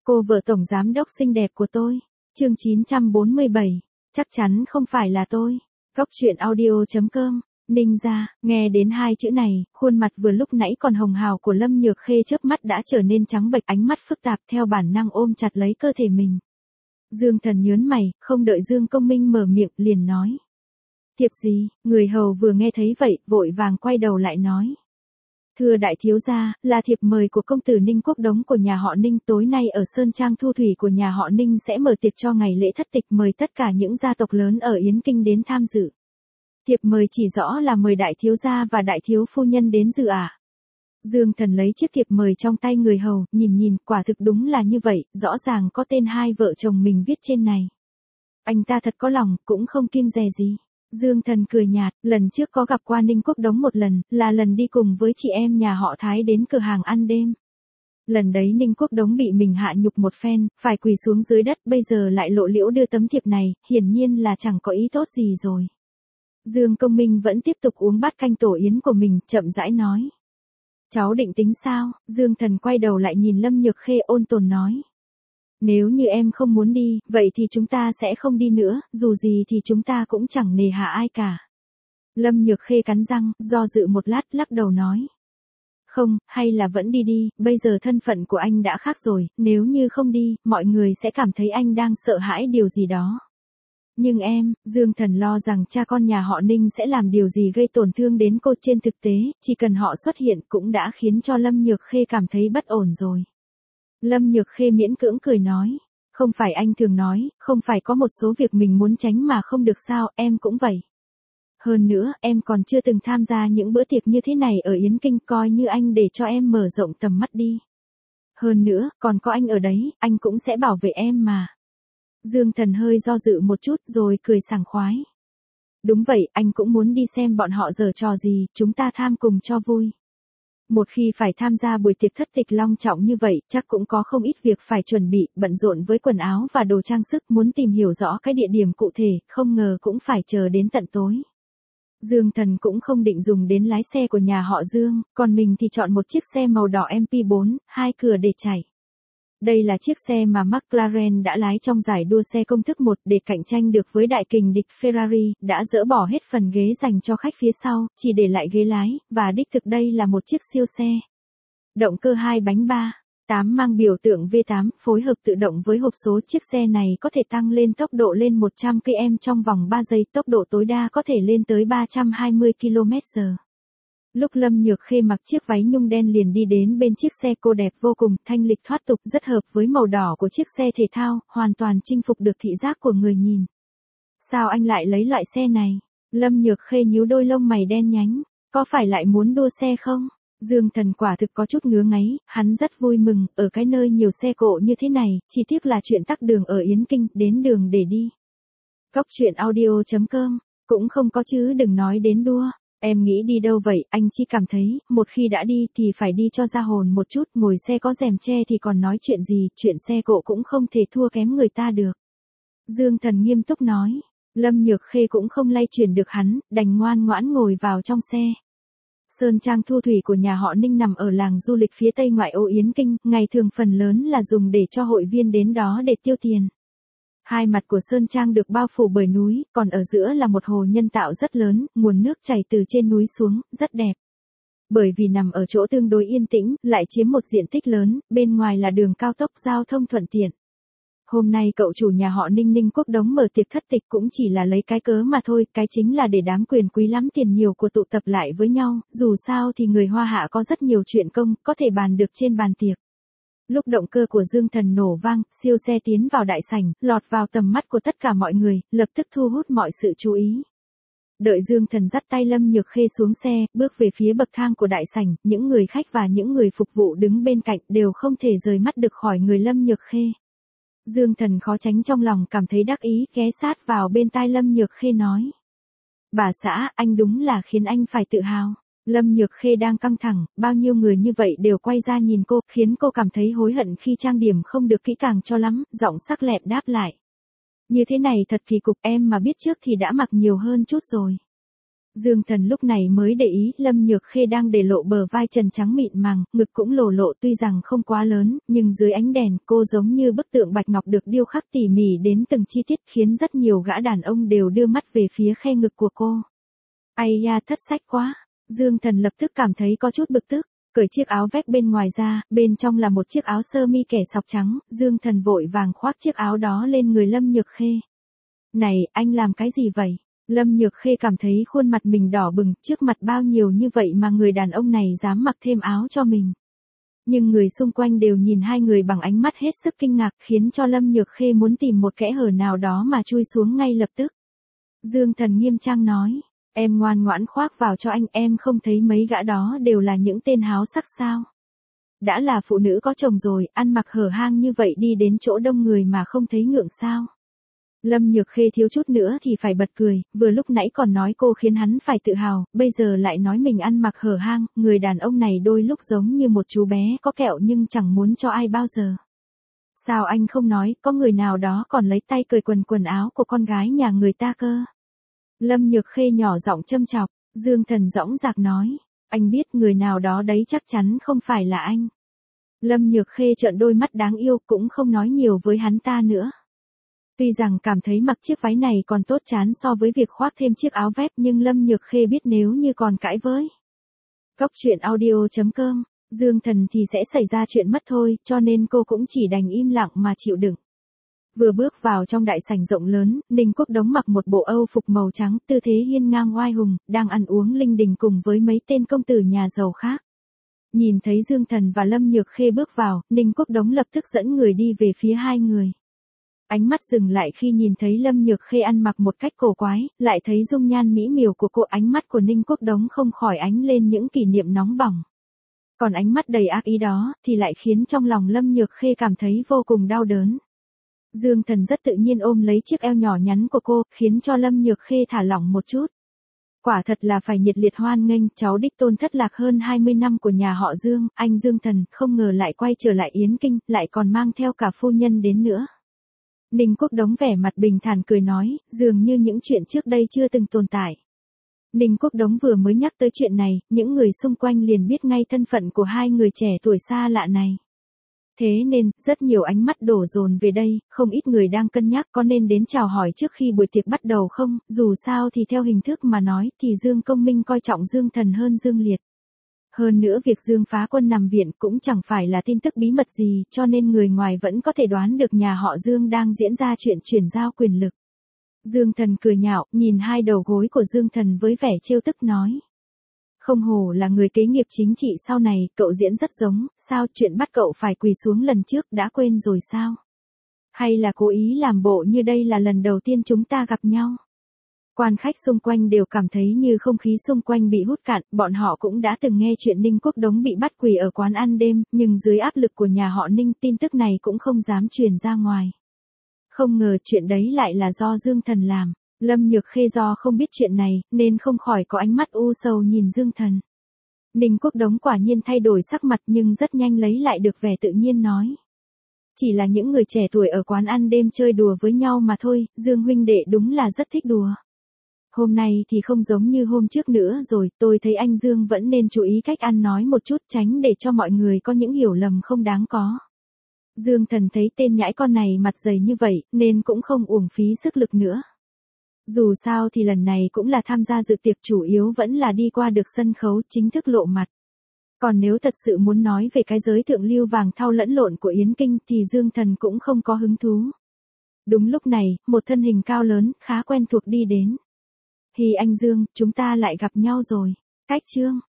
Cô vợ tổng giám đốc xinh đẹp của tôi. Chương 947. Chắc chắn không phải là tôi. Góc truyện audio.com. Ninh ra, nghe đến hai chữ này, khuôn mặt vừa lúc nãy còn hồng hào của Lâm Nhược Khê chớp mắt đã trở nên trắng bệch, ánh mắt phức tạp theo bản năng ôm chặt lấy cơ thể mình. Dương Thần nhớn mày, không đợi Dương Công Minh mở miệng, liền nói. Thiệp gì? Người hầu vừa nghe thấy vậy, vội vàng quay đầu lại nói. Thưa đại thiếu gia, là thiệp mời của công tử Ninh Quốc Đống của nhà họ Ninh, tối nay ở Sơn Trang Thu Thủy của nhà họ Ninh sẽ mở tiệc cho ngày lễ thất tịch, mời tất cả những gia tộc lớn ở Yến Kinh đến tham dự. Thiệp mời chỉ rõ là mời đại thiếu gia và đại thiếu phu nhân đến dự à? Dương Thần lấy chiếc thiệp mời trong tay người hầu, nhìn, quả thực đúng là như vậy, rõ ràng có tên hai vợ chồng mình viết trên này. Anh ta thật có lòng, cũng không kiêng dè gì. Dương Thần cười nhạt, lần trước có gặp qua Ninh Quốc Đống một lần, là lần đi cùng với chị em nhà họ Thái đến cửa hàng ăn đêm. Lần đấy Ninh Quốc Đống bị mình hạ nhục một phen, phải quỳ xuống dưới đất, bây giờ lại lộ liễu đưa tấm thiệp này, hiển nhiên là chẳng có ý tốt gì rồi. Dương Công Minh vẫn tiếp tục uống bát canh tổ yến của mình, chậm rãi nói. Cháu định tính sao? Dương Thần quay đầu lại nhìn Lâm Nhược Khê ôn tồn nói. Nếu như em không muốn đi, vậy thì chúng ta sẽ không đi nữa, dù gì thì chúng ta cũng chẳng nề hà ai cả. Lâm Nhược Khê cắn răng, do dự một lát, lắc đầu nói. Không, hay là vẫn đi đi, bây giờ thân phận của anh đã khác rồi, nếu như không đi, mọi người sẽ cảm thấy anh đang sợ hãi điều gì đó. Nhưng em, Dương Thần lo rằng cha con nhà họ Ninh sẽ làm điều gì gây tổn thương đến cô, trên thực tế, chỉ cần họ xuất hiện cũng đã khiến cho Lâm Nhược Khê cảm thấy bất ổn rồi. Lâm Nhược Khê miễn cưỡng cười nói, không phải anh thường nói, không phải có một số việc mình muốn tránh mà không được sao, em cũng vậy. Hơn nữa, em còn chưa từng tham gia những bữa tiệc như thế này ở Yến Kinh, coi như anh để cho em mở rộng tầm mắt đi. Hơn nữa, còn có anh ở đấy, anh cũng sẽ bảo vệ em mà. Dương Thần hơi do dự một chút rồi cười sảng khoái. Đúng vậy, anh cũng muốn đi xem bọn họ giở trò gì, chúng ta tham cùng cho vui. Một khi phải tham gia buổi tiệc thất tịch long trọng như vậy, chắc cũng có không ít việc phải chuẩn bị, bận rộn với quần áo và đồ trang sức, muốn tìm hiểu rõ cái địa điểm cụ thể, không ngờ cũng phải chờ đến tận tối. Dương Thần cũng không định dùng đến lái xe của nhà họ Dương, còn mình thì chọn một chiếc xe màu đỏ MP4, 2 cửa để chạy. Đây là chiếc xe mà McLaren đã lái trong giải đua xe công thức 1 để cạnh tranh được với đại kình địch Ferrari, đã dỡ bỏ hết phần ghế dành cho khách phía sau, chỉ để lại ghế lái, và đích thực đây là một chiếc siêu xe. Động cơ 2 bánh 3.8 mang biểu tượng V8, phối hợp tự động với hộp số, chiếc xe này có thể tăng lên tốc độ lên 100 km trong vòng 3 giây, tốc độ tối đa có thể lên tới 320 km/h. Lúc Lâm Nhược Khê mặc chiếc váy nhung đen liền đi đến bên chiếc xe, cô đẹp vô cùng, thanh lịch thoát tục, rất hợp với màu đỏ của chiếc xe thể thao, hoàn toàn chinh phục được thị giác của người nhìn. Sao anh lại lấy loại xe này? Lâm Nhược Khê nhíu đôi lông mày đen nhánh, có phải lại muốn đua xe không? Dương Thần quả thực có chút ngứa ngáy, hắn rất vui mừng, ở cái nơi nhiều xe cộ như thế này, chỉ tiếc là chuyện tắc đường ở Yến Kinh, đến đường để đi. Góc truyện audio.com, cũng không có chứ đừng nói đến đua. Em nghĩ đi đâu vậy, anh chỉ cảm thấy, một khi đã đi thì phải đi cho ra hồn một chút, ngồi xe có rèm che thì còn nói chuyện gì, chuyện xe cộ cũng không thể thua kém người ta được. Dương Thần nghiêm túc nói, Lâm Nhược Khê cũng không lay chuyển được hắn, đành ngoan ngoãn ngồi vào trong xe. Sơn Trang Thu Thủy của nhà họ Ninh nằm ở làng du lịch phía tây ngoại ô Yến Kinh, ngày thường phần lớn là dùng để cho hội viên đến đó để tiêu tiền. Hai mặt của Sơn Trang được bao phủ bởi núi, còn ở giữa là một hồ nhân tạo rất lớn, nguồn nước chảy từ trên núi xuống, rất đẹp. Bởi vì nằm ở chỗ tương đối yên tĩnh, lại chiếm một diện tích lớn, bên ngoài là đường cao tốc, giao thông thuận tiện. Hôm nay cậu chủ nhà họ Ninh Quốc Đống mở tiệc thất tịch cũng chỉ là lấy cái cớ mà thôi, cái chính là để đám quyền quý lắm tiền nhiều của tụ tập lại với nhau, dù sao thì người Hoa Hạ có rất nhiều chuyện công, có thể bàn được trên bàn tiệc. Lúc động cơ của Dương Thần nổ vang, siêu xe tiến vào đại sảnh, lọt vào tầm mắt của tất cả mọi người, lập tức thu hút mọi sự chú ý. Đợi Dương Thần dắt tay Lâm Nhược Khê xuống xe, bước về phía bậc thang của đại sảnh, những người khách và những người phục vụ đứng bên cạnh đều không thể rời mắt được khỏi người Lâm Nhược Khê. Dương Thần khó tránh trong lòng cảm thấy đắc ý, ghé sát vào bên tai Lâm Nhược Khê nói. Bà xã, anh đúng là khiến anh phải tự hào. Lâm Nhược Khê đang căng thẳng, bao nhiêu người như vậy đều quay ra nhìn cô, khiến cô cảm thấy hối hận khi trang điểm không được kỹ càng cho lắm, giọng sắc lẹm đáp lại. Như thế này thật kỳ cục, em mà biết trước thì đã mặc nhiều hơn chút rồi. Dương Thần lúc này mới để ý Lâm Nhược Khê đang để lộ bờ vai trần trắng mịn màng, ngực cũng lồ lộ tuy rằng không quá lớn, nhưng dưới ánh đèn cô giống như bức tượng bạch ngọc được điêu khắc tỉ mỉ đến từng chi tiết khiến rất nhiều gã đàn ông đều đưa mắt về phía khe ngực của cô. Ai da thất sách quá, Dương Thần lập tức cảm thấy có chút bực tức, cởi chiếc áo vest bên ngoài ra, bên trong là một chiếc áo sơ mi kẻ sọc trắng, Dương Thần vội vàng khoác chiếc áo đó lên người Lâm Nhược Khê. Này, anh làm cái gì vậy? Lâm Nhược Khê cảm thấy khuôn mặt mình đỏ bừng, trước mặt bao nhiêu như vậy mà người đàn ông này dám mặc thêm áo cho mình. Nhưng người xung quanh đều nhìn hai người bằng ánh mắt hết sức kinh ngạc, khiến cho Lâm Nhược Khê muốn tìm một kẽ hở nào đó mà chui xuống ngay lập tức. Dương Thần nghiêm trang nói, em ngoan ngoãn khoác vào cho anh, em không thấy mấy gã đó đều là những tên háo sắc sao? Đã là phụ nữ có chồng rồi, ăn mặc hở hang như vậy đi đến chỗ đông người mà không thấy ngượng sao? Lâm Nhược Khê thiếu chút nữa thì phải bật cười, vừa lúc nãy còn nói cô khiến hắn phải tự hào, bây giờ lại nói mình ăn mặc hở hang, người đàn ông này đôi lúc giống như một chú bé có kẹo nhưng chẳng muốn cho ai bao giờ. Sao anh không nói, có người nào đó còn lấy tay cởi quần áo của con gái nhà người ta cơ? Lâm Nhược Khê nhỏ giọng châm chọc, Dương Thần dõng dạc nói, anh biết người nào đó đấy chắc chắn không phải là anh. Lâm Nhược Khê trợn đôi mắt đáng yêu cũng không nói nhiều với hắn ta nữa. Tuy rằng cảm thấy mặc chiếc váy này còn tốt chán so với việc khoác thêm chiếc áo vest nhưng Lâm Nhược Khê biết nếu như còn cãi với Cốc truyện audio.com, Dương Thần thì sẽ xảy ra chuyện mất thôi, cho nên cô cũng chỉ đành im lặng mà chịu đựng. Vừa bước vào trong đại sảnh rộng lớn, Ninh Quốc Đống mặc một bộ âu phục màu trắng, tư thế hiên ngang oai hùng, đang ăn uống linh đình cùng với mấy tên công tử nhà giàu khác. Nhìn thấy Dương Thần và Lâm Nhược Khê bước vào, Ninh Quốc Đống lập tức dẫn người đi về phía hai người. Ánh mắt dừng lại khi nhìn thấy Lâm Nhược Khê ăn mặc một cách cổ quái, lại thấy dung nhan mỹ miều của cô, ánh mắt của Ninh Quốc Đống không khỏi ánh lên những kỷ niệm nóng bỏng. Còn ánh mắt đầy ác ý đó, thì lại khiến trong lòng Lâm Nhược Khê cảm thấy vô cùng đau đớn. Dương Thần rất tự nhiên ôm lấy chiếc eo nhỏ nhắn của cô, khiến cho Lâm Nhược Khê thả lỏng một chút. Quả thật là phải nhiệt liệt hoan nghênh, cháu đích tôn thất lạc hơn 20 năm của nhà họ Dương, anh Dương Thần, không ngờ lại quay trở lại Yến Kinh, lại còn mang theo cả phu nhân đến nữa. Ninh Quốc Đống vẻ mặt bình thản cười nói, dường như những chuyện trước đây chưa từng tồn tại. Ninh Quốc Đống vừa mới nhắc tới chuyện này, những người xung quanh liền biết ngay thân phận của hai người trẻ tuổi xa lạ này. Thế nên, rất nhiều ánh mắt đổ dồn về đây, không ít người đang cân nhắc có nên đến chào hỏi trước khi buổi tiệc bắt đầu không, dù sao thì theo hình thức mà nói thì Dương Công Minh coi trọng Dương Thần hơn Dương Liệt. Hơn nữa việc Dương Phá Quân nằm viện cũng chẳng phải là tin tức bí mật gì, cho nên người ngoài vẫn có thể đoán được nhà họ Dương đang diễn ra chuyện chuyển giao quyền lực. Dương Thần cười nhạo, nhìn hai đầu gối của Dương Thần với vẻ trêu tức nói. Không hổ là người kế nghiệp chính trị sau này, cậu diễn rất giống, sao chuyện bắt cậu phải quỳ xuống lần trước đã quên rồi sao? Hay là cố ý làm bộ như đây là lần đầu tiên chúng ta gặp nhau? Quan khách xung quanh đều cảm thấy như không khí xung quanh bị hút cạn, bọn họ cũng đã từng nghe chuyện Ninh Quốc Đống bị bắt quỳ ở quán ăn đêm, nhưng dưới áp lực của nhà họ Ninh tin tức này cũng không dám truyền ra ngoài. Không ngờ chuyện đấy lại là do Dương Thần làm. Lâm Nhược Khê do không biết chuyện này, nên không khỏi có ánh mắt u sầu nhìn Dương Thần. Ninh Quốc Đống quả nhiên thay đổi sắc mặt nhưng rất nhanh lấy lại được vẻ tự nhiên nói. Chỉ là những người trẻ tuổi ở quán ăn đêm chơi đùa với nhau mà thôi, Dương huynh đệ đúng là rất thích đùa. Hôm nay thì không giống như hôm trước nữa rồi, tôi thấy anh Dương vẫn nên chú ý cách ăn nói một chút, tránh để cho mọi người có những hiểu lầm không đáng có. Dương Thần thấy tên nhãi con này mặt dày như vậy, nên cũng không uổng phí sức lực nữa. Dù sao thì lần này cũng là tham gia dự tiệc, chủ yếu vẫn là đi qua được sân khấu chính thức lộ mặt. Còn nếu thật sự muốn nói về cái giới thượng lưu vàng thau lẫn lộn của Yến Kinh thì Dương Thần cũng không có hứng thú. Đúng lúc này, một thân hình cao lớn, khá quen thuộc đi đến. Hi anh Dương, chúng ta lại gặp nhau rồi. Cách chương.